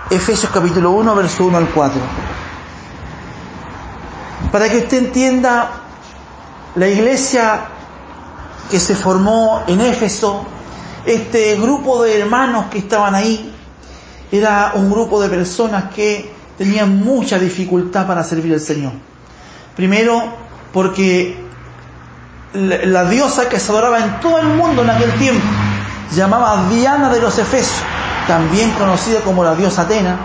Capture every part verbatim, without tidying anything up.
Efesios capítulo uno, verso uno al cuatro. Para que usted entienda, la iglesia que se formó en Éfeso, este grupo de hermanos que estaban ahí, era un grupo de personas que tenían mucha dificultad para servir al Señor. Primero, porque la diosa que se adoraba en todo el mundo en aquel tiempo, se llamaba Diana de los Efesios, también conocida como la diosa Atena,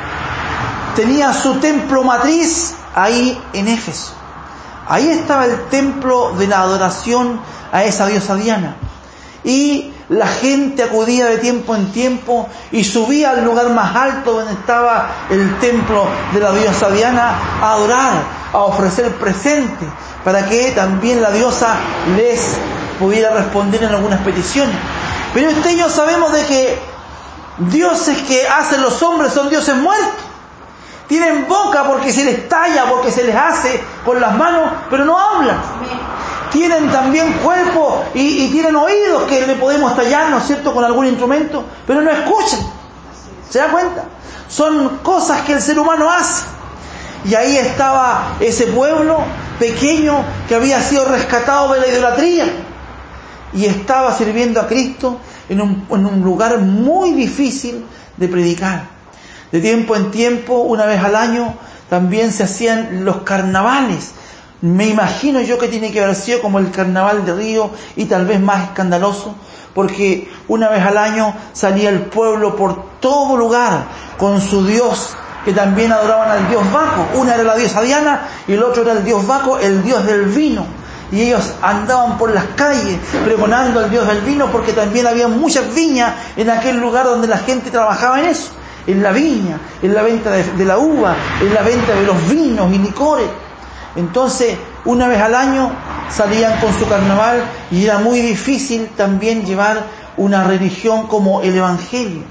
tenía su templo matriz ahí en Éfeso. Ahí estaba el templo de la adoración a esa diosa Diana. Y la gente acudía de tiempo en tiempo y subía al lugar más alto donde estaba el templo de la diosa Diana a adorar, a ofrecer presentes, para que también la diosa les pudiera responder en algunas peticiones. Pero usted y yo sabemos de que dioses que hacen los hombres son dioses muertos. Tienen boca porque se les talla, porque se les hace con las manos, pero no hablan. Tienen también cuerpo y, y tienen oídos que le podemos tallar, ¿no es cierto?, con algún instrumento, pero no escuchan. ¿Se da cuenta? Son cosas que el ser humano hace. Y ahí estaba ese pueblo pequeño que había sido rescatado de la idolatría y estaba sirviendo a Cristo en un, en un lugar muy difícil de predicar. De tiempo en tiempo, una vez al año, también se hacían los carnavales. Me imagino yo que tiene que haber sido como el carnaval de Río y tal vez más escandaloso, porque una vez al año salía el pueblo por todo lugar con su dios, que también adoraban al dios Baco. Una era la diosa Diana y el otro era el dios Baco, el dios del vino. Y ellos andaban por las calles pregonando al dios del vino, porque también había muchas viñas en aquel lugar donde la gente trabajaba en eso, en la viña, en la venta de, de la uva, en la venta de los vinos y licores. Entonces, una vez al año salían con su carnaval y era muy difícil también llevar una religión como el Evangelio.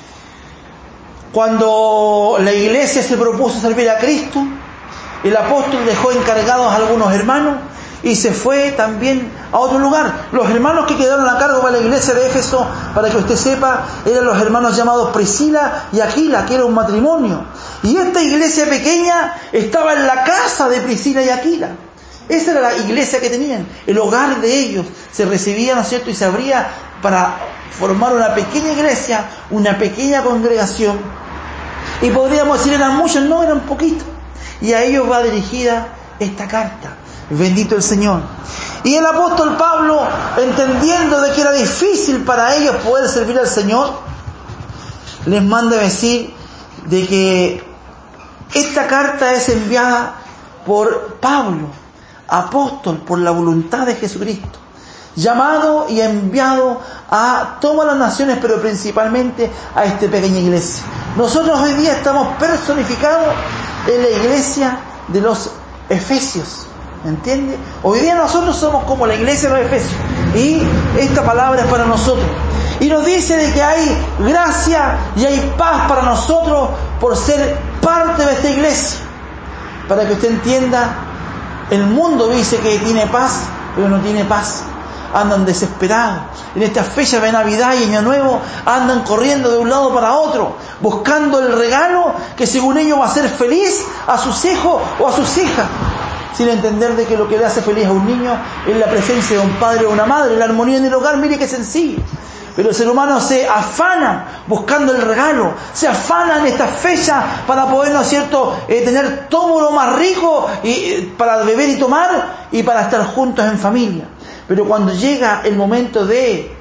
Cuando la iglesia se propuso servir a Cristo, el apóstol dejó encargados a algunos hermanos y se fue también a otro lugar. Los hermanos que quedaron a cargo de la iglesia de Éfeso, para que usted sepa, eran los hermanos llamados Priscila y Aquila, que era un matrimonio. Y esta iglesia pequeña estaba en la casa de Priscila y Aquila. Esa era la iglesia que tenían, el hogar de ellos. Se recibía, ¿no es cierto?, y se abría para formar una pequeña iglesia, una pequeña congregación. Y podríamos decir, eran muchos, no, eran poquitos. Y a ellos va dirigida esta carta. Bendito el Señor. Y el apóstol Pablo, entendiendo de que era difícil para ellos poder servir al Señor, les manda a decir de que esta carta es enviada por Pablo, apóstol por la voluntad de Jesucristo, llamado y enviado a todas las naciones, pero principalmente a esta pequeña iglesia. Nosotros hoy día estamos personificados en la iglesia de los Efesios. ¿Entiende? Hoy día nosotros somos como la iglesia de los Efesios. Y esta palabra es para nosotros. Y nos dice de que hay gracia y hay paz para nosotros por ser parte de esta iglesia. Para que usted entienda, el mundo dice que tiene paz, pero no tiene paz. Andan desesperados. En esta fecha de Navidad y Año Nuevo andan corriendo de un lado para otro, buscando el regalo que según ellos va a hacer feliz a sus hijos o a sus hijas, sin entender de que lo que le hace feliz a un niño es la presencia de un padre o una madre, la armonía en el hogar. Mire qué sencillo. Pero el ser humano se afana buscando el regalo, se afana en esta fecha para poder, ¿no es cierto?, eh, tener todo lo más rico y, eh, para beber y tomar y para estar juntos en familia. Pero cuando llega el momento de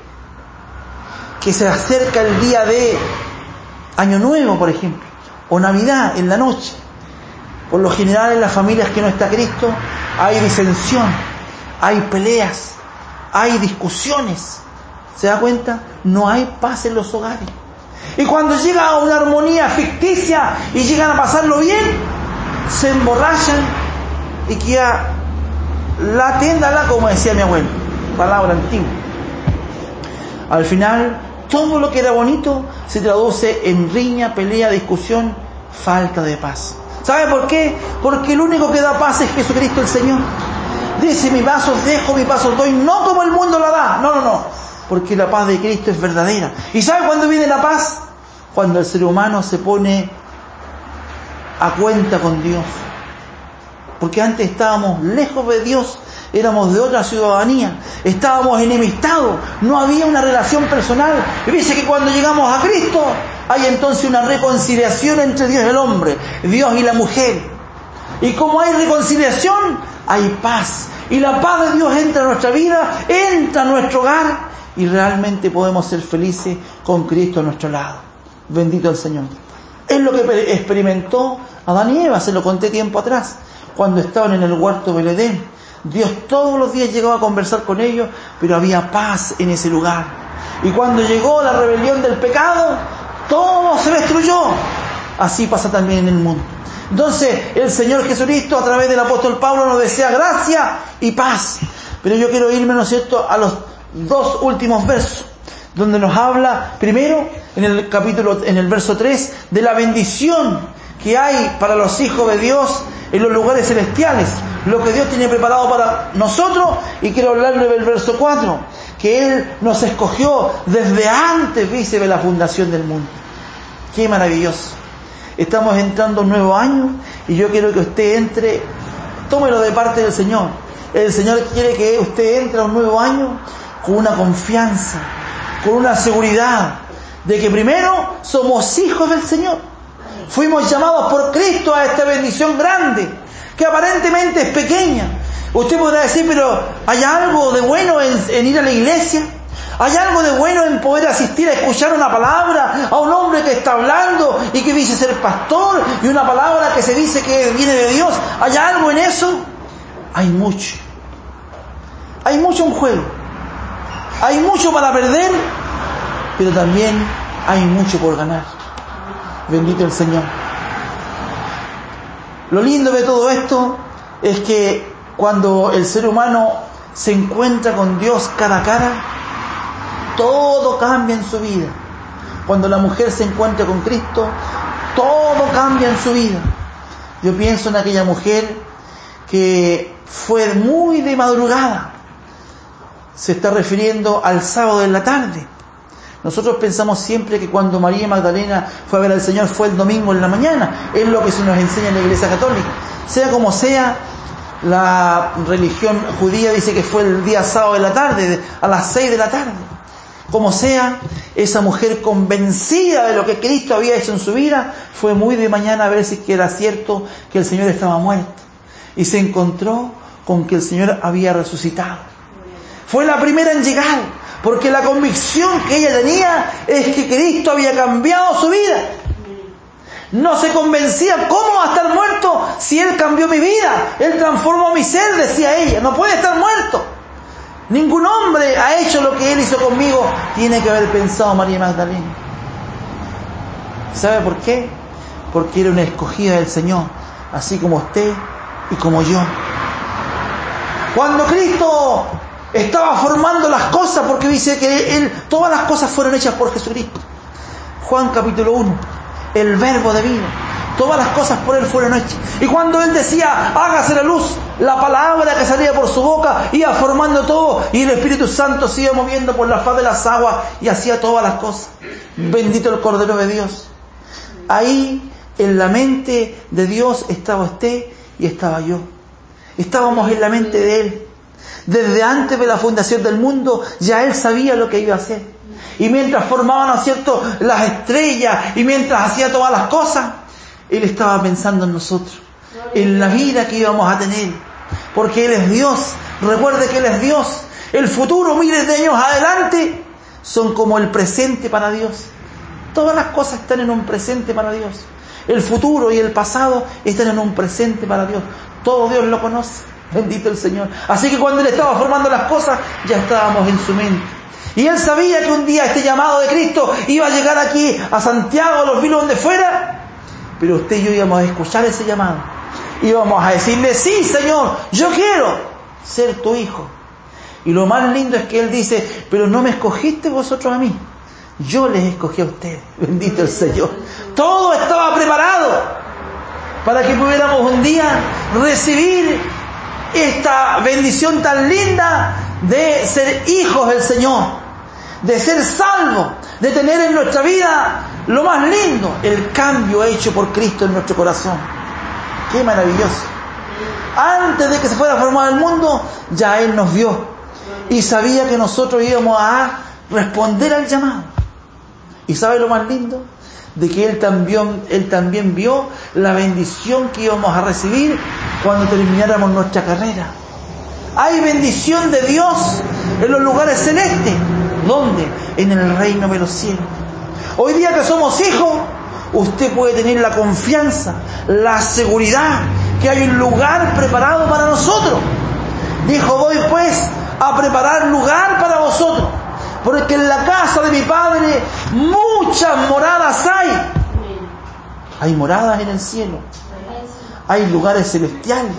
que se acerca el día de Año Nuevo, por ejemplo, o Navidad en la noche, por lo general en las familias que no está Cristo hay disensión, hay peleas, hay discusiones. ¿Se da cuenta? No hay paz en los hogares. Y cuando llega a una armonía ficticia y llegan a pasarlo bien, se emborrachan y queda la tienda, como decía mi abuelo, palabra antigua. Al final, todo lo que era bonito se traduce en riña, pelea, discusión, falta de paz. ¿Sabe por qué? Porque el único que da paz es Jesucristo el Señor. Dice, mi paz os dejo, mi paz os doy, no como el mundo la da. No, no, no. Porque la paz de Cristo es verdadera. ¿Y sabe cuándo viene la paz? cuando el ser humano se pone a cuenta con Dios. Porque antes estábamos lejos de Dios, éramos de otra ciudadanía, estábamos enemistados, no había una relación personal. Y dice que cuando llegamos a Cristo, hay entonces una reconciliación entre Dios y el hombre, Dios y la mujer. Y como hay reconciliación, hay paz. Y la paz de Dios entra a nuestra vida, entra a nuestro hogar, y realmente podemos ser felices con Cristo a nuestro lado. Bendito el Señor. Es lo que experimentó Adán y Eva, se lo conté tiempo atrás, cuando estaban en el huerto del Edén. Dios todos los días llegaba a conversar con ellos, pero había paz en ese lugar. Y cuando llegó la rebelión del pecado, todo se destruyó. Así pasa también en el mundo. Entonces, el Señor Jesucristo, a través del apóstol Pablo, nos desea gracia y paz. Pero yo quiero irme, ¿no es cierto?, a los dos últimos versos, donde nos habla, primero, en el capítulo, en el verso tres, de la bendición que hay para los hijos de Dios en los lugares celestiales, lo que Dios tiene preparado para nosotros. Y quiero hablarle del verso cuatro, que Él nos escogió desde antes, dice, de la fundación del mundo. ¡Qué maravilloso! Estamos entrando a un nuevo año y yo quiero que usted entre, tómelo de parte del Señor. El Señor quiere que usted entre a un nuevo año con una confianza, con una seguridad de que primero somos hijos del Señor. Fuimos llamados por Cristo a esta bendición grande, que aparentemente es pequeña. Usted podrá decir, pero ¿hay algo de bueno en, en ir a la iglesia? ¿Hay algo de bueno en poder asistir a escuchar una palabra a un hombre que está hablando y que dice ser pastor, y una palabra que se dice que viene de Dios? ¿Hay algo en eso? Hay mucho. Hay mucho en juego. Hay mucho para perder, pero también hay mucho por ganar. Bendito el Señor. Lo lindo de todo esto es que cuando el ser humano se encuentra con Dios cara a cara, todo cambia en su vida. Cuando la mujer se encuentra con Cristo, todo cambia en su vida. Yo pienso en aquella mujer que fue muy de madrugada. Se está refiriendo al sábado en la tarde. Nosotros pensamos siempre que cuando María Magdalena fue a ver al Señor fue el domingo en la mañana. Es lo que se nos enseña en la Iglesia Católica. Sea como sea, la religión judía dice que fue el día sábado en la tarde, a las seis de la tarde. Como sea, esa mujer, convencida de lo que Cristo había hecho en su vida, fue muy de mañana a ver si era cierto que el Señor estaba muerto. Y se encontró con que el Señor había resucitado. Fue la primera en llegar, porque la convicción que ella tenía es que Cristo había cambiado su vida. No se convencía, ¿cómo va a estar muerto si Él cambió mi vida? Él transformó mi ser, decía ella. No puede estar muerto. Ningún hombre ha hecho lo que Él hizo conmigo. Tiene que haber pensado María Magdalena. ¿Sabe por qué? Porque era una escogida del Señor, así como usted y como yo. Cuando Cristo estaba formando las cosas, porque dice que Él, todas las cosas fueron hechas por Jesucristo. Juan capítulo uno, el verbo de vida. Todas las cosas por Él fueron hechas. Y cuando Él decía, hágase la luz, la palabra que salía por su boca iba formando todo, y el Espíritu Santo se iba moviendo por la faz de las aguas y hacía todas las cosas. Bendito el Cordero de Dios. Ahí, en la mente de Dios, estaba usted y estaba yo. Estábamos en la mente de Él. Desde antes de la fundación del mundo, ya Él sabía lo que iba a hacer. Y mientras formaban, ¿no es cierto?, las estrellas, y mientras hacía todas las cosas, Él estaba pensando en nosotros, en la vida que íbamos a tener, porque Él es Dios. Recuerde que Él es Dios. El futuro, miles de años adelante, son como el presente para Dios. Todas las cosas están en un presente para Dios. El futuro y el pasado están en un presente para Dios. Todo Dios lo conoce. Bendito el Señor. Así que cuando Él estaba formando las cosas, ya estábamos en su mente. Y Él sabía que un día este llamado de Cristo iba a llegar aquí a Santiago, a los vilos donde fuera. Pero usted y yo íbamos a escuchar ese llamado. Íbamos a decirle, sí, Señor, yo quiero ser tu hijo. Y lo más lindo es que Él dice, pero no me escogiste vosotros a mí, yo les escogí a ustedes. Bendito el Señor. Todo estaba preparado para que pudiéramos un día recibir esta bendición tan linda de ser hijos del Señor, de ser salvos, de tener en nuestra vida Lo más lindo, el cambio hecho por Cristo en nuestro corazón. ¡Qué maravilloso! Antes de que se fuera formado el mundo, ya Él nos vio y sabía que nosotros íbamos a responder al llamado. ¿Y sabe lo más lindo? De que Él también, Él también vio la bendición que íbamos a recibir cuando termináramos nuestra carrera. Hay bendición de Dios en los lugares celestes. ¿Dónde? En el reino de los cielos. Hoy día que somos hijos, usted puede tener la confianza, la seguridad que hay un lugar preparado para nosotros. Dijo: voy pues a preparar lugar para vosotros, porque en la casa de mi Padre muchas moradas hay. Hay moradas en el cielo, hay lugares celestiales.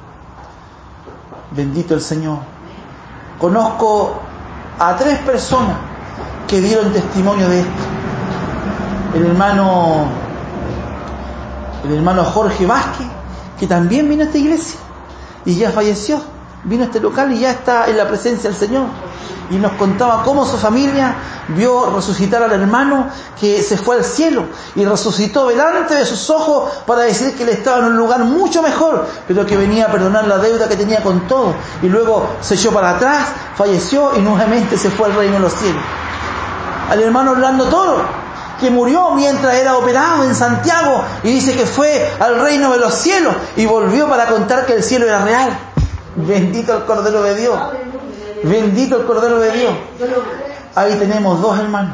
Bendito el Señor. Conozco a tres personas que dieron testimonio de esto. El hermano, el hermano Jorge Vázquez, que también vino a esta iglesia y ya falleció. Vino a este local y ya está en la presencia del Señor. Y nos contaba cómo su familia vio resucitar al hermano que se fue al cielo y resucitó delante de sus ojos para decir que él estaba en un lugar mucho mejor, pero que venía a perdonar la deuda que tenía con todo. Y luego se echó para atrás, falleció y nuevamente se fue al reino de los cielos. Al hermano Orlando Toro, que murió mientras era operado en Santiago y dice que fue al reino de los cielos y volvió para contar que el cielo era real. Bendito el Cordero de Dios. Bendito el Cordero de Dios. Ahí tenemos dos hermanos.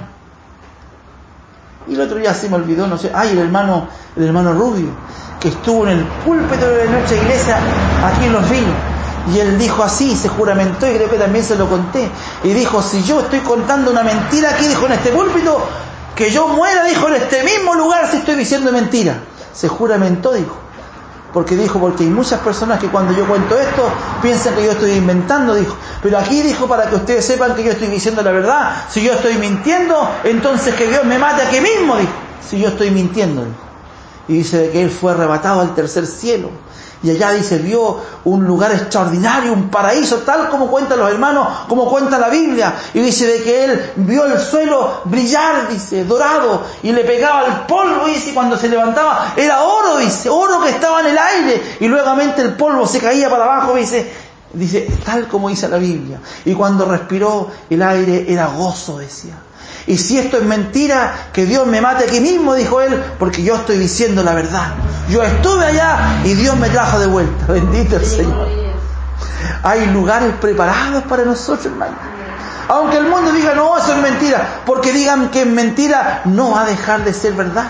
Y el otro ya se me olvidó, no sé. Ay, el hermano, el hermano Rubio, que estuvo en el púlpito de nuestra iglesia aquí en Los Vinos. Y él dijo así, se juramentó, y creo que también se lo conté. Y dijo: si yo estoy contando una mentira aquí, dijo, en este púlpito, que yo muera, dijo, en este mismo lugar si estoy diciendo mentira. Se juramentó, dijo. Porque dijo, porque hay muchas personas que cuando yo cuento esto piensan que yo estoy inventando, dijo. Pero aquí dijo, para que ustedes sepan que yo estoy diciendo la verdad. Si yo estoy mintiendo, entonces que Dios me mate aquí mismo, dijo. Si yo estoy mintiendo, dijo. Y dice que él fue arrebatado al tercer cielo. Y allá dice, vio un lugar extraordinario, un paraíso, tal como cuentan los hermanos, como cuenta la Biblia. Y dice de que él vio el suelo brillar, dice, dorado, y le pegaba el polvo, dice, y cuando se levantaba era oro, dice, oro que estaba en el aire, y luego el polvo se caía para abajo, dice, dice, tal como dice la Biblia. Y cuando respiró el aire era gozo, decía. Y si esto es mentira, que Dios me mate aquí mismo, dijo él, porque yo estoy diciendo la verdad. Yo estuve allá y Dios me trajo de vuelta. Bendito el Señor. Hay lugares preparados para nosotros, hermano. Aunque el mundo diga, no, eso es mentira, porque digan que es mentira, no va a dejar de ser verdad.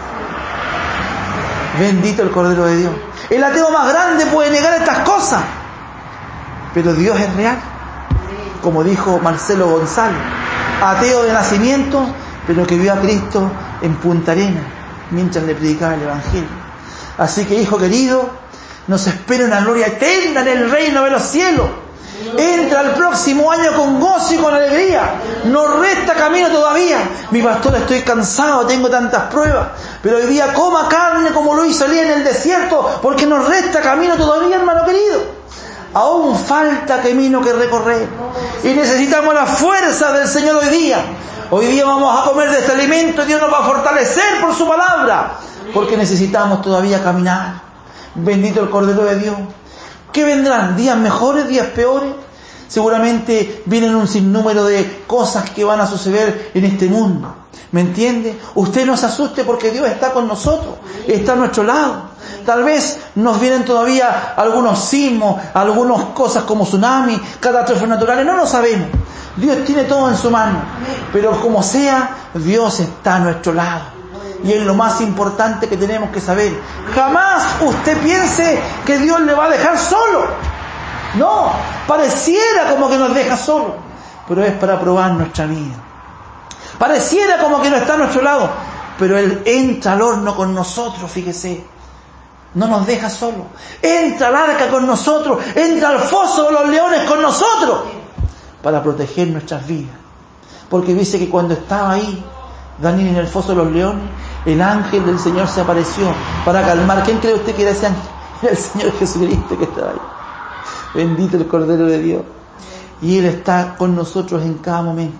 Bendito el Cordero de Dios. El ateo más grande puede negar estas cosas, pero Dios es real. Como dijo Marcelo González, ateo de nacimiento, pero que vio a Cristo en Punta Arenas mientras le predicaba el Evangelio. Así que, hijo querido, nos espera una gloria eterna en el reino de los cielos. Entra el próximo año con gozo y con alegría. Nos resta camino todavía. Mi pastor, estoy cansado, tengo tantas pruebas, pero hoy día coma carne como lo hizo Elías en el desierto, porque nos resta camino todavía, hermano querido. Aún falta camino que recorrer y necesitamos la fuerza del Señor hoy día. Hoy día vamos a comer de este alimento y Dios nos va a fortalecer por su palabra, porque necesitamos todavía caminar. Bendito el Cordero de Dios. ¿Qué vendrán? ¿Días mejores? ¿Días peores? Seguramente vienen un sinnúmero de cosas que van a suceder en este mundo. ¿Me entiende? Usted no se asuste, porque Dios está con nosotros, está a nuestro lado. Tal vez nos vienen todavía algunos sismos, algunas cosas como tsunamis, catástrofes naturales, no lo sabemos. Dios tiene todo en su mano, pero como sea, Dios está a nuestro lado. Y es lo más importante que tenemos que saber. Jamás usted piense que Dios le va a dejar solo. No, pareciera como que nos deja solo, pero es para probar nuestra vida. Pareciera como que no está a nuestro lado, pero Él entra al horno con nosotros, fíjese. No nos deja solo. Entra al arca con nosotros, entra al foso de los leones con nosotros, para proteger nuestras vidas. Porque dice que cuando estaba ahí Daniel en el foso de los leones, el ángel del Señor se apareció para calmar. ¿Quién cree usted que era ese ángel? Era el Señor Jesucristo que estaba ahí. Bendito el Cordero de Dios. Y Él está con nosotros en cada momento.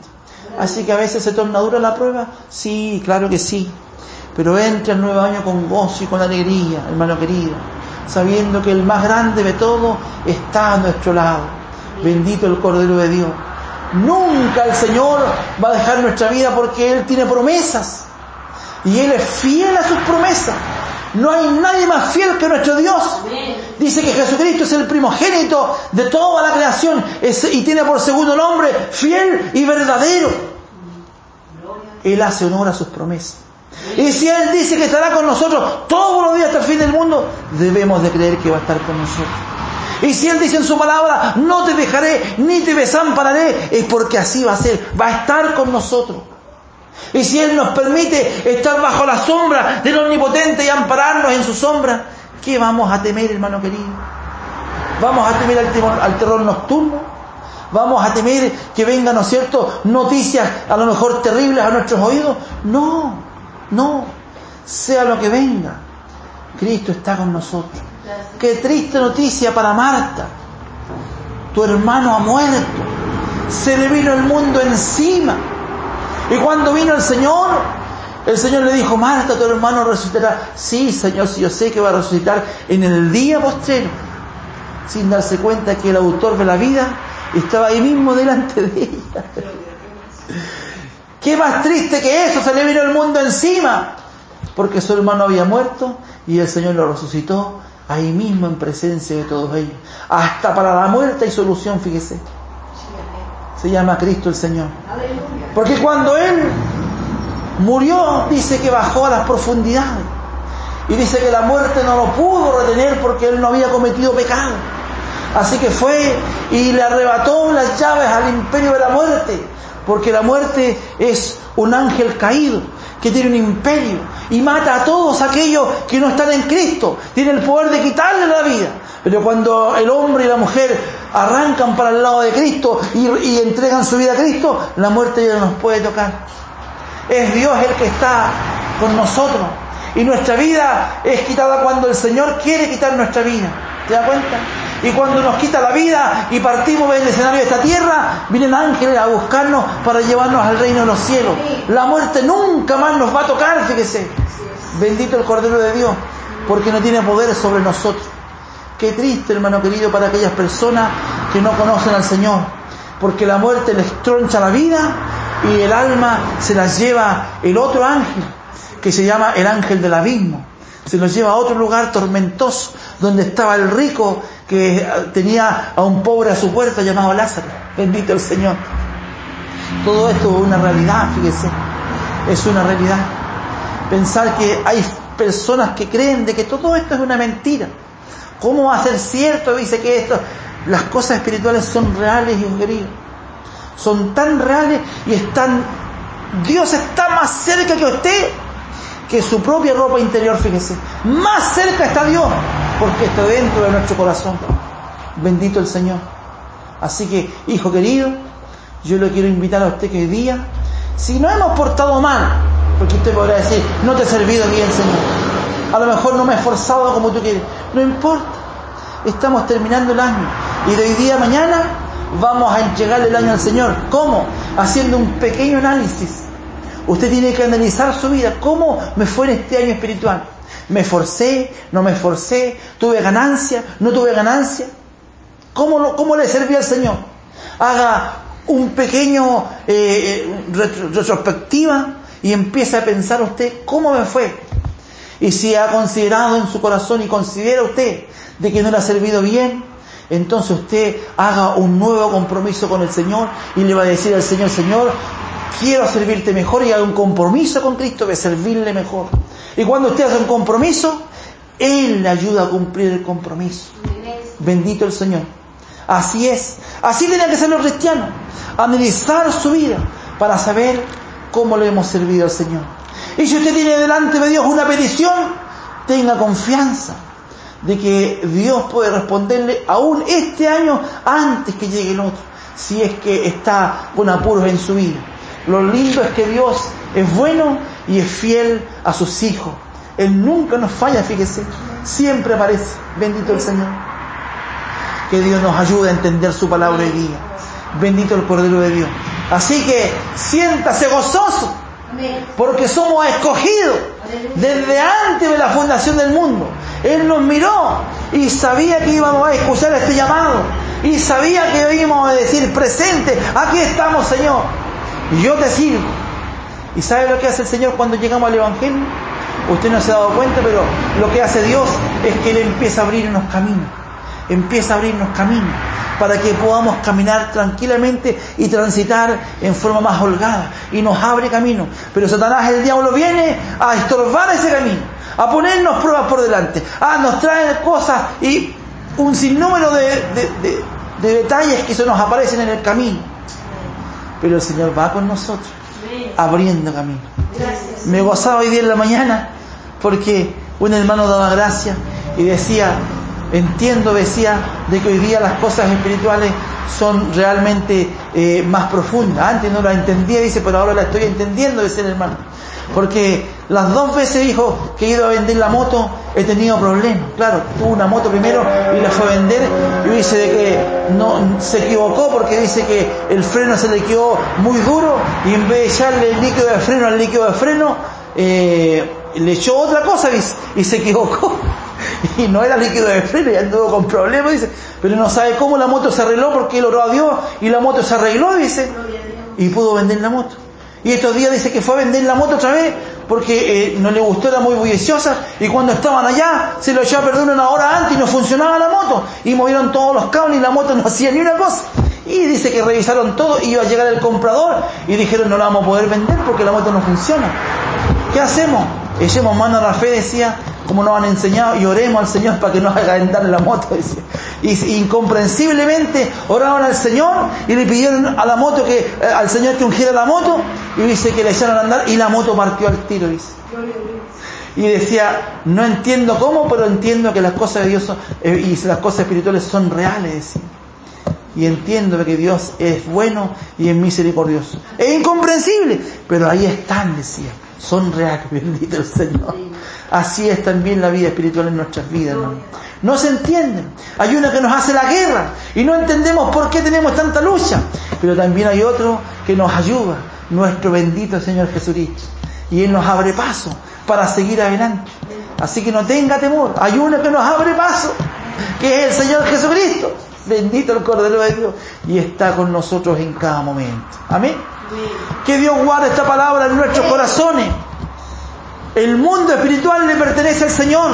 Así que a veces se torna dura la prueba. Sí, claro que sí. Pero entra el nuevo año con gozo y con alegría, hermano querido, sabiendo que el más grande de todo está a nuestro lado. Bendito el Cordero de Dios. Nunca el Señor va a dejar nuestra vida porque Él tiene promesas. Y Él es fiel a sus promesas. No hay nadie más fiel que nuestro Dios. Dice que Jesucristo es el primogénito de toda la creación y tiene por segundo nombre fiel y verdadero. Él hace honor a sus promesas. Y si Él dice que estará con nosotros todos los días hasta el fin del mundo, debemos de creer que va a estar con nosotros. Y si Él dice en su palabra, no te dejaré ni te desampararé, es porque así va a ser, va a estar con nosotros. Y si Él nos permite estar bajo la sombra del Omnipotente y ampararnos en su sombra, ¿qué vamos a temer, hermano querido? ¿Vamos a temer al, temor, al terror nocturno? ¿Vamos a temer que vengan, ¿no es cierto?, noticias a lo mejor terribles a nuestros oídos? No, no, sea lo que venga, Cristo está con nosotros. Qué triste noticia para Marta. Tu hermano ha muerto, se le vino el mundo encima. Y cuando vino el Señor, el Señor le dijo, Marta, tu hermano resucitará. Sí, Señor, sí, yo sé que va a resucitar en el día postrero. Sin darse cuenta que el autor de la vida estaba ahí mismo delante de ella. Qué más triste que eso, se le vino el mundo encima. Porque su hermano había muerto y el Señor lo resucitó ahí mismo en presencia de todos ellos. Hasta para la muerte hay solución, fíjese. Se llama Cristo el Señor. Porque cuando Él murió, dice que bajó a las profundidades. Y dice que la muerte no lo pudo retener porque Él no había cometido pecado. Así que fue y le arrebató las llaves al imperio de la muerte. Porque la muerte es un ángel caído que tiene un imperio y mata a todos aquellos que no están en Cristo. Tiene el poder de quitarle la vida. Pero cuando el hombre y la mujer arrancan para el lado de Cristo y, y entregan su vida a Cristo, la muerte ya no nos puede tocar. Es Dios el que está con nosotros. Y nuestra vida es quitada cuando el Señor quiere quitar nuestra vida. ¿Te das cuenta? Y cuando nos quita la vida y partimos del escenario de esta tierra, vienen ángeles a buscarnos para llevarnos al reino de los cielos. La muerte nunca más nos va a tocar, fíjese. Bendito el Cordero de Dios, porque no tiene poder sobre nosotros. Qué triste, hermano querido, para aquellas personas que no conocen al Señor, porque la muerte les troncha la vida y el alma se las lleva el otro ángel, que se llama el ángel del abismo. Se los lleva a otro lugar tormentoso, donde estaba el rico que tenía a un pobre a su puerta llamado Lázaro. Bendito el Señor. Todo esto es una realidad, fíjese. Es una realidad. Pensar que hay personas que creen de que todo esto es una mentira. ¿Cómo va a ser cierto? Dice que esto, las cosas espirituales son reales y queridos. Son tan reales y están... Dios está más cerca que usted que su propia ropa interior, fíjese. Más cerca está Dios, porque está dentro de nuestro corazón. Bendito el Señor. Así que, hijo querido, yo le quiero invitar a usted que hoy día, si no hemos portado mal, porque usted podrá decir, no te he servido bien, Señor, a lo mejor no me he esforzado como tú quieres, no importa, estamos terminando el año, y de hoy día a mañana vamos a entregarle el año al Señor. ¿Cómo? Haciendo un pequeño análisis. Usted tiene que analizar su vida. ¿Cómo me fue en este año espiritual? ¿Me esforcé? ¿No me esforcé? ¿Tuve ganancia? ¿No tuve ganancia? ¿Cómo, lo, cómo le serví al Señor? Haga un pequeño eh, retro, retrospectiva y empiece a pensar usted cómo me fue. Y si ha considerado en su corazón y considera usted de que no le ha servido bien, entonces usted haga un nuevo compromiso con el Señor y le va a decir al Señor, Señor, quiero servirte mejor, y haga un compromiso con Cristo de servirle mejor. Y cuando usted hace un compromiso, Él le ayuda a cumplir el compromiso. Bendito el Señor. Así es. Así tienen que ser los cristianos. Analizar su vida para saber cómo le hemos servido al Señor. Y si usted tiene delante de Dios una petición, tenga confianza de que Dios puede responderle aún este año antes que llegue el otro, si es que está con apuros en su vida. Lo lindo es que Dios es bueno y es fiel a sus hijos. Él nunca nos falla, fíjese. Siempre aparece. Bendito el Señor. Que Dios nos ayude a entender su palabra hoy día. Bendito el Cordero de Dios. Así que siéntase gozoso, porque somos escogidos desde antes de la fundación del mundo. Él nos miró y sabía que íbamos a escuchar este llamado, y sabía que íbamos a decir presente, aquí estamos, Señor, y yo te sirvo. ¿Y sabe lo que hace el Señor cuando llegamos al Evangelio? Usted no se ha dado cuenta, pero lo que hace Dios es que Él empieza a abrirnos caminos, empieza a abrirnos caminos para que podamos caminar tranquilamente y transitar en forma más holgada, y nos abre camino. Pero Satanás, el diablo, viene a estorbar ese camino, a ponernos pruebas por delante, a nos traer cosas y un sinnúmero de, de, de, de detalles que se nos aparecen en el camino. Pero el Señor va con nosotros, abriendo camino. Me gozaba hoy día en la mañana porque un hermano daba gracias y decía, entiendo, decía, de que hoy día las cosas espirituales son realmente eh, más profundas. Antes no las entendía, dice, pero ahora las estoy entendiendo, decía el hermano. Porque las dos veces dijo que he ido a vender la moto, he tenido problemas. Claro, tuvo una moto primero y la fue a vender, y dice de que no se equivocó porque dice que el freno se le quedó muy duro, y en vez de echarle el líquido de freno al líquido de freno, eh, le echó otra cosa, dice, y se equivocó. Y no era líquido de freno, y anduvo con problemas, dice, pero no sabe cómo la moto se arregló, porque él oró a Dios y la moto se arregló, dice, y pudo vender la moto. Y estos días dice que fue a vender la moto otra vez porque eh, no le gustó, era muy bulliciosa, y cuando estaban allá se lo echó a perder una hora antes y no funcionaba la moto, y movieron todos los cables y la moto no hacía ni una cosa. Y dice que revisaron todo y iba a llegar el comprador y dijeron, no la vamos a poder vender porque la moto no funciona. ¿Qué hacemos? Echemos mano a la fe, decía, como nos han enseñado, y oremos al Señor para que nos haga andar en la moto, decía. Y incomprensiblemente oraron al Señor y le pidieron a la moto que, eh, al Señor que ungiera la moto, y dice que le echaron a andar y la moto partió al tiro, dice. Y decía, no entiendo cómo, pero entiendo que las cosas de Dios son, eh, y las cosas espirituales son reales, decía. Y entiendo que Dios es bueno y es misericordioso. Es incomprensible, pero ahí están, decía. Son reales, bendito el Señor. Así es también la vida espiritual en nuestras vidas, hermano. No se entienden. Hay uno que nos hace la guerra y no entendemos por qué tenemos tanta lucha. Pero también hay otro que nos ayuda, nuestro bendito Señor Jesucristo. Y Él nos abre paso para seguir adelante. Así que no tenga temor. Hay uno que nos abre paso, que es el Señor Jesucristo. Bendito el Cordero de Dios. Y está con nosotros en cada momento. Amén. Que Dios guarde esta palabra en nuestros corazones. El mundo espiritual le pertenece al Señor.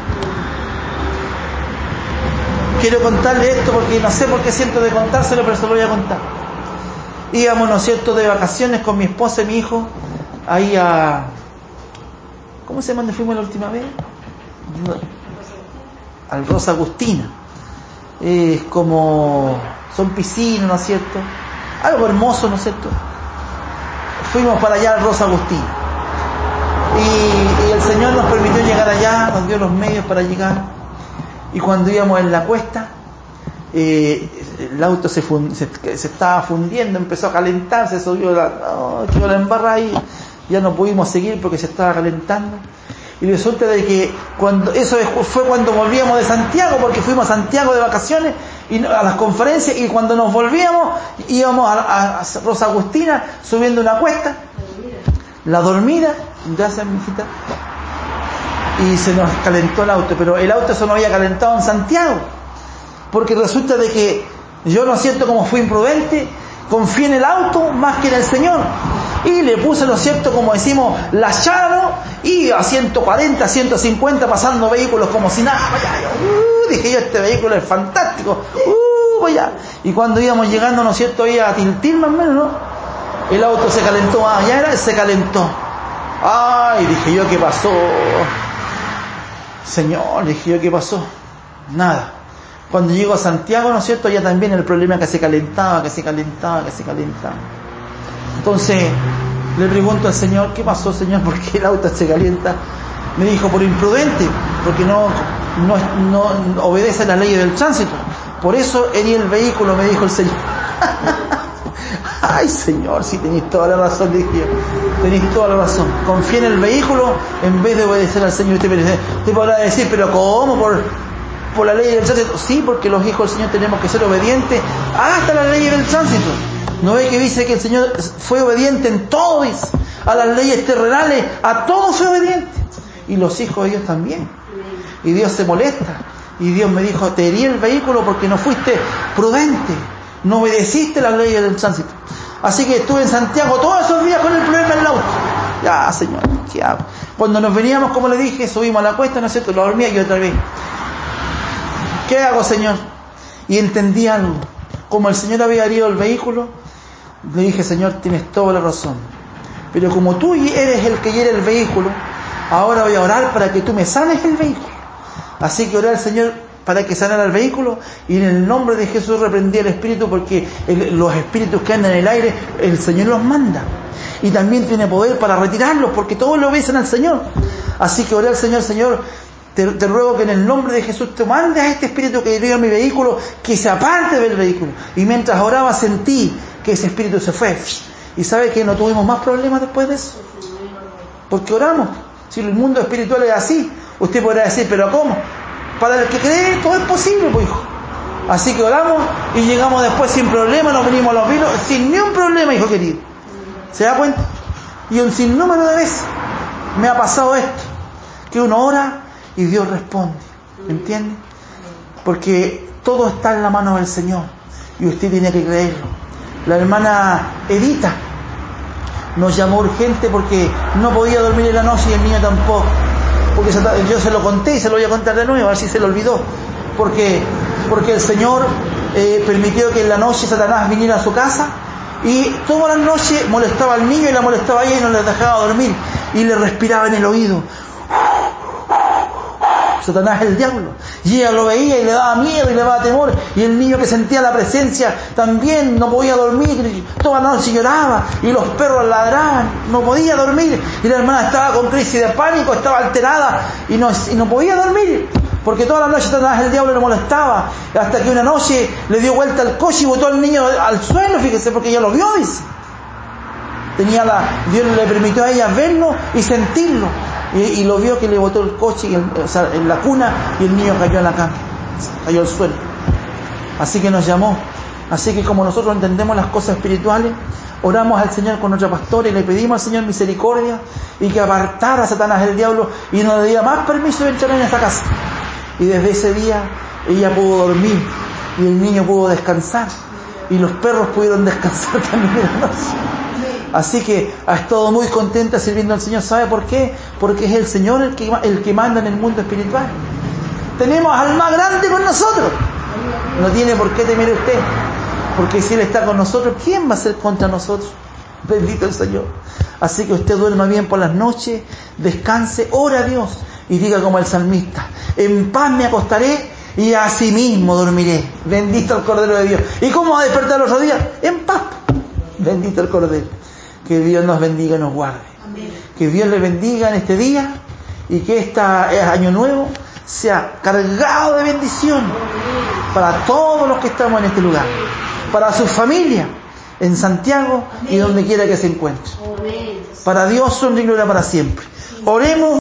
Quiero contarle esto porque no sé por qué siento de contárselo, pero se lo voy a contar. Íbamos, ¿no es cierto?, de vacaciones con mi esposa y mi hijo ahí a... ¿Cómo se llama donde fuimos la última vez? Al Rosa Agustina. Es como... son piscinas, ¿no es cierto? Algo hermoso, ¿no es cierto? Fuimos para allá al Rosa Agustina. Y, y el Señor nos permitió llegar allá, nos dio los medios para llegar. Y cuando íbamos en la cuesta, eh, el auto se, fund, se, se estaba fundiendo, empezó a calentar, se subió la, oh, quedó la embarra ahí, ya no pudimos seguir porque se estaba calentando. Y resulta de que cuando eso fue cuando volvíamos de Santiago, porque fuimos a Santiago de vacaciones y a las conferencias, y cuando nos volvíamos íbamos a, a, a Rosa Agustina subiendo una cuesta, la dormida, gracias mijita, y se nos calentó el auto, pero el auto se nos había calentado en Santiago, porque resulta de que yo, no siento, como fui imprudente, confié en el auto más que en el Señor, y le puse, ¿no es cierto?, como decimos, la chano, y a ciento cuarenta, ciento cincuenta pasando vehículos como si nada, vaya, uh, dije yo, este vehículo es fantástico, uh, vaya. Y cuando íbamos llegando, ¿no es cierto?, ahí a Tiltil más o menos, ¿no?, el auto se calentó, ah, ya era, se calentó. Ay, dije yo, ¿qué pasó? Señor, dije yo, ¿qué pasó? Nada. Cuando llego a Santiago, ¿no es cierto?, ya también el problema es que se calentaba, que se calentaba, que se calentaba. Entonces le pregunto al Señor, ¿qué pasó, Señor? ¿Por qué el auto se calienta? Me dijo, por imprudente, porque no, no, no obedece a las leyes del tránsito. Por eso herí el vehículo, me dijo el Señor. Ay, Señor, sí, tenéis toda la razón, dije yo. Tenéis toda la razón. Confié en el vehículo en vez de obedecer al Señor. Usted, usted podrá decir, ¿pero cómo? ¿Por, por la ley del tránsito? Sí, porque los hijos del Señor tenemos que ser obedientes hasta la ley del tránsito. ¿No ve que dice que el Señor fue obediente en todo? Dice, a las leyes terrenales, a todo fue obediente. Y los hijos de Dios también. Y Dios se molesta. Y Dios me dijo, te herí el vehículo porque no fuiste prudente. No obedeciste las leyes del tránsito. Así que estuve en Santiago todos esos días con el problema del auto. Ya, Señor, ¿qué hago? Cuando nos veníamos, como le dije, subimos a la cuesta, ¿no es cierto? Lo dormía y otra vez. ¿Qué hago, Señor? Y entendí algo. Como el Señor había herido el vehículo, le dije, Señor, tienes toda la razón. Pero como tú eres el que hiere el vehículo, ahora voy a orar para que tú me sanes el vehículo. Así que oré al Señor para que sanara el vehículo, y en el nombre de Jesús reprendí el espíritu, porque el, los espíritus que andan en el aire, el Señor los manda. Y también tiene poder para retirarlos, porque todos lo obedecen al Señor. Así que oré al Señor, Señor, te, te ruego que en el nombre de Jesús te mandes a este espíritu que hirió mi vehículo, que se aparte del vehículo. Y mientras oraba sentí que ese espíritu se fue. Y sabe que no tuvimos más problemas después de eso, porque oramos. Si el mundo espiritual es así, usted podrá decir, pero ¿cómo? Para el que cree todo es posible, pues hijo. Así que oramos y llegamos después sin problema, nos venimos a los vinos sin ni un problema, hijo querido. ¿Se da cuenta? Y un sinnúmero de veces me ha pasado esto, que uno ora y Dios responde. ¿Entiende? Porque todo está en la mano del Señor y usted tiene que creerlo. La hermana Edita nos llamó urgente porque no podía dormir en la noche y el niño tampoco. Porque yo se lo conté y se lo voy a contar de nuevo, a ver si se lo olvidó. Porque, porque el Señor eh, permitió que en la noche Satanás viniera a su casa y toda la noche molestaba al niño y la molestaba a ella y no le dejaba dormir. Y le respiraba en el oído. Satanás es el diablo. Y ella lo veía y le daba miedo y le daba temor. Y el niño que sentía la presencia también no podía dormir. Toda la noche lloraba y los perros ladraban. No podía dormir. Y la hermana estaba con crisis de pánico, estaba alterada y no, y no podía dormir. Porque toda la noche Satanás el diablo le molestaba. Hasta que una noche le dio vuelta al coche y botó al niño al suelo, fíjese, porque ella lo vio, dice. Tenía la, Dios le permitió a ella verlo y sentirlo. Y, y lo vio que le botó el coche y el, o sea, en la cuna y el niño cayó en la cama, cayó al suelo. Así que nos llamó. Así que como nosotros entendemos las cosas espirituales, oramos al Señor con nuestra pastora y le pedimos al Señor misericordia y que apartara a Satanás el diablo y no le diera más permiso de entrar en esta casa. Y desde ese día ella pudo dormir y el niño pudo descansar y los perros pudieron descansar también en la noche. Así que ha estado muy contenta sirviendo al Señor. ¿Sabe por qué? Porque es el Señor el que, el que manda en el mundo espiritual. Tenemos al más grande con nosotros. No tiene por qué temer usted, porque si Él está con nosotros, ¿quién va a ser contra nosotros? Bendito el Señor. Así que usted duerma bien por las noches, descanse, ora a Dios y diga como el salmista: en paz me acostaré y así mismo dormiré. Bendito el Cordero de Dios. ¿Y cómo va a despertar los otros días? En paz. Bendito el Cordero. Que Dios nos bendiga y nos guarde. Amén. Que Dios le bendiga en este día y que este año nuevo sea cargado de bendición para todos los que estamos en este lugar, para su familia en Santiago y donde quiera que se encuentre. Para Dios son y gloria para siempre. Oremos.